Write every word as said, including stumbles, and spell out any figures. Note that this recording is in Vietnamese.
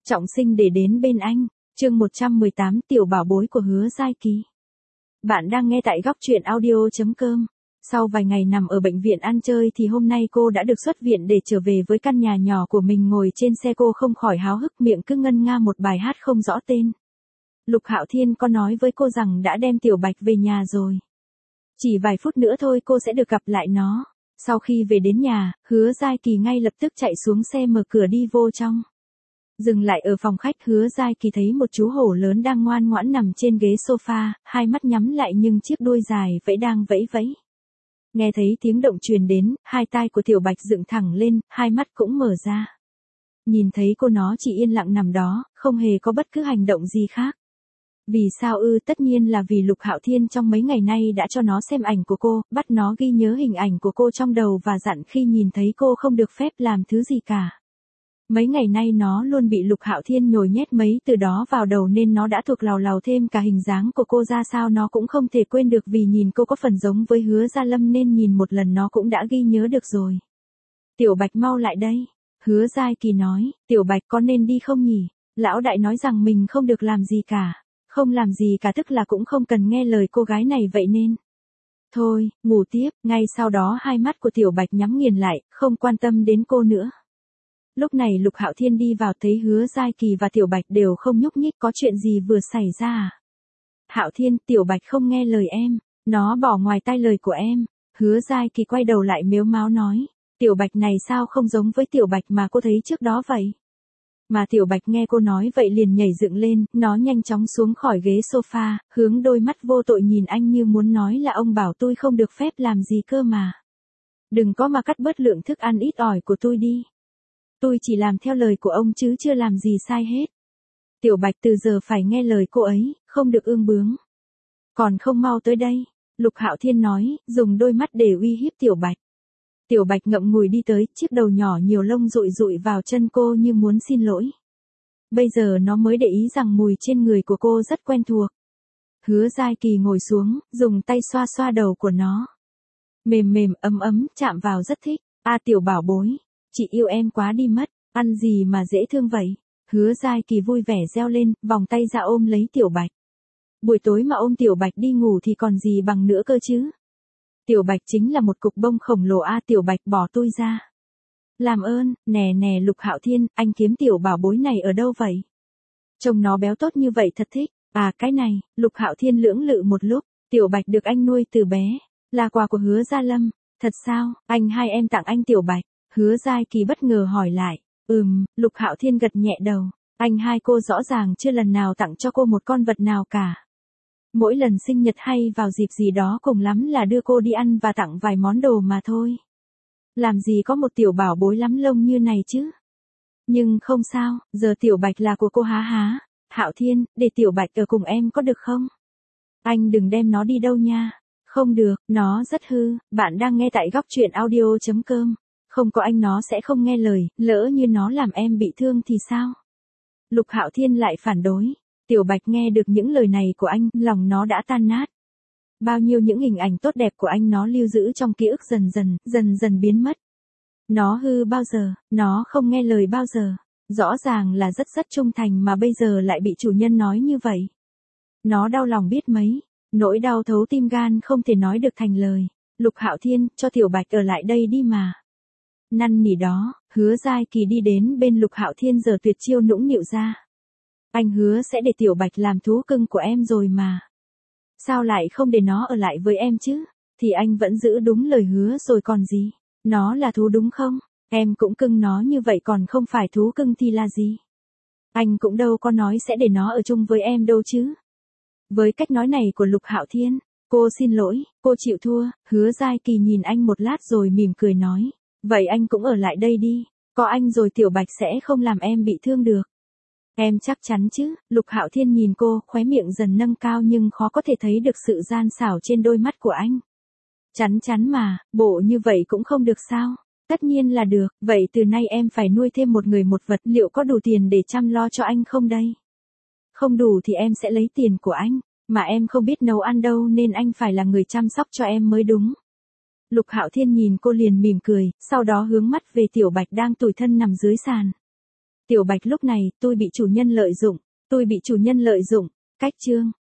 Trọng sinh để đến bên anh. Chương một trăm mười tám, tiểu bảo bối của Hứa Giai Kỳ. Bạn đang nghe tại góc truyện audio chấm com. Sau vài ngày nằm ở bệnh viện ăn chơi thì hôm nay cô đã được xuất viện để trở về với căn nhà nhỏ của mình. Ngồi trên xe cô không khỏi háo hức, miệng cứ ngân nga một bài hát không rõ tên. Lục Hạo Thiên có nói với cô rằng đã đem Tiểu Bạch về nhà rồi. Chỉ vài phút nữa thôi cô sẽ được gặp lại nó. Sau khi về đến nhà, Hứa Giai Kỳ ngay lập tức chạy xuống xe mở cửa đi vô trong. Dừng lại ở phòng khách, Hứa Giai Kỳ thấy một chú hổ lớn đang ngoan ngoãn nằm trên ghế sofa, hai mắt nhắm lại nhưng chiếc đuôi dài vẫy đang vẫy vẫy. Nghe thấy tiếng động truyền đến, hai tai của Tiểu Bạch dựng thẳng lên, hai mắt cũng mở ra. Nhìn thấy cô nó chỉ yên lặng nằm đó, không hề có bất cứ hành động gì khác. Vì sao ư? Tất nhiên là vì Lục Hạo Thiên trong mấy ngày nay đã cho nó xem ảnh của cô, bắt nó ghi nhớ hình ảnh của cô trong đầu và dặn khi nhìn thấy cô không được phép làm thứ gì cả. Mấy ngày nay nó luôn bị Lục Hạo Thiên nhồi nhét mấy từ đó vào đầu nên nó đã thuộc lào lào, thêm cả hình dáng của cô ra sao nó cũng không thể quên được, vì nhìn cô có phần giống với Hứa Gia Lâm nên nhìn một lần nó cũng đã ghi nhớ được rồi. Tiểu Bạch mau lại đây. Hứa Giai Kỳ nói, Tiểu Bạch có nên đi không nhỉ? Lão đại nói rằng mình không được làm gì cả. Không làm gì cả tức là cũng không cần nghe lời cô gái này vậy nên. Thôi, ngủ tiếp. Ngay sau đó hai mắt của Tiểu Bạch nhắm nghiền lại, không quan tâm đến cô nữa. Lúc này Lục Hạo Thiên đi vào thấy Hứa Giai Kỳ và Tiểu Bạch đều không nhúc nhích. Có chuyện gì vừa xảy ra à? Hạo Thiên, Tiểu Bạch không nghe lời em. Nó bỏ ngoài tai lời của em. Hứa Giai Kỳ quay đầu lại mếu máo nói. Tiểu Bạch này sao không giống với Tiểu Bạch mà cô thấy trước đó vậy? Mà Tiểu Bạch nghe cô nói vậy liền nhảy dựng lên, nó nhanh chóng xuống khỏi ghế sofa, hướng đôi mắt vô tội nhìn anh như muốn nói là ông bảo tôi không được phép làm gì cơ mà. Đừng có mà cắt bớt lượng thức ăn ít ỏi của tôi đi. Tôi chỉ làm theo lời của ông chứ chưa làm gì sai hết. Tiểu Bạch từ giờ phải nghe lời cô ấy, không được ương bướng. Còn không mau tới đây, Lục Hạo Thiên nói, dùng đôi mắt để uy hiếp Tiểu Bạch. Tiểu Bạch ngậm ngùi đi tới, chiếc đầu nhỏ nhiều lông rụi rụi vào chân cô như muốn xin lỗi. Bây giờ nó mới để ý rằng mùi trên người của cô rất quen thuộc. Hứa Giai Kỳ ngồi xuống, dùng tay xoa xoa đầu của nó. Mềm mềm ấm ấm, chạm vào rất thích. A Tiểu bảo bối, chị yêu em quá đi mất, ăn gì mà dễ thương vậy. Hứa Giai Kỳ vui vẻ reo lên, vòng tay ra ôm lấy Tiểu Bạch. Buổi tối mà ôm Tiểu Bạch đi ngủ thì còn gì bằng nữa cơ chứ. Tiểu Bạch chính là một cục bông khổng lồ. A Tiểu Bạch bỏ tôi ra. Làm ơn, nè nè Lục Hạo Thiên, anh kiếm tiểu bảo bối này ở đâu vậy? Trông nó béo tốt như vậy thật thích. À cái này, Lục Hạo Thiên lưỡng lự một lúc. Tiểu Bạch được anh nuôi từ bé, là quà của Hứa Gia Lâm. Thật sao, anh hai em tặng anh Tiểu Bạch? Hứa Giai Kỳ bất ngờ hỏi lại. Ừm, Lục Hạo Thiên gật nhẹ đầu. Anh hai cô rõ ràng chưa lần nào tặng cho cô một con vật nào cả. Mỗi lần sinh nhật hay vào dịp gì đó cùng lắm là đưa cô đi ăn và tặng vài món đồ mà thôi. Làm gì có một tiểu bảo bối lắm lông như này chứ. Nhưng không sao, giờ Tiểu Bạch là của cô há há. Hạo Thiên, để Tiểu Bạch ở cùng em có được không? Anh đừng đem nó đi đâu nha. Không được, nó rất hư. Bạn đang nghe tại góc truyện audio chấm com. Không có anh nó sẽ không nghe lời, lỡ như nó làm em bị thương thì sao? Lục Hạo Thiên lại phản đối. Tiểu Bạch nghe được những lời này của anh, lòng nó đã tan nát. Bao nhiêu những hình ảnh tốt đẹp của anh nó lưu giữ trong ký ức dần dần, dần dần biến mất. Nó hư bao giờ, nó không nghe lời bao giờ. Rõ ràng là rất rất trung thành mà bây giờ lại bị chủ nhân nói như vậy. Nó đau lòng biết mấy, nỗi đau thấu tim gan không thể nói được thành lời. Lục Hạo Thiên, cho Tiểu Bạch ở lại đây đi mà. Năn nỉ đó, Hứa Giai Kỳ đi đến bên Lục Hạo Thiên giờ tuyệt chiêu nũng nịu ra. Anh hứa sẽ để Tiểu Bạch làm thú cưng của em rồi mà. Sao lại không để nó ở lại với em chứ? Thì anh vẫn giữ đúng lời hứa rồi còn gì. Nó là thú đúng không? Em cũng cưng nó như vậy còn không phải thú cưng thì là gì? Anh cũng đâu có nói sẽ để nó ở chung với em đâu chứ. Với cách nói này của Lục Hạo Thiên, cô xin lỗi, cô chịu thua. Hứa Giai Kỳ nhìn anh một lát rồi mỉm cười nói. Vậy anh cũng ở lại đây đi. Có anh rồi Tiểu Bạch sẽ không làm em bị thương được. Em chắc chắn chứ? Lục Hạo Thiên nhìn cô, khóe miệng dần nâng cao nhưng khó có thể thấy được sự gian xảo trên đôi mắt của anh. Chắn chắn mà, bộ như vậy cũng không được sao? Tất nhiên là được, vậy từ nay em phải nuôi thêm một người một vật, liệu có đủ tiền để chăm lo cho anh không đây? Không đủ thì em sẽ lấy tiền của anh, mà em không biết nấu ăn đâu nên anh phải là người chăm sóc cho em mới đúng. Lục Hạo Thiên nhìn cô liền mỉm cười, sau đó hướng mắt về Tiểu Bạch đang tủi thân nằm dưới sàn. Tiểu Bạch lúc này, tôi bị chủ nhân lợi dụng, tôi bị chủ nhân lợi dụng, cách chương.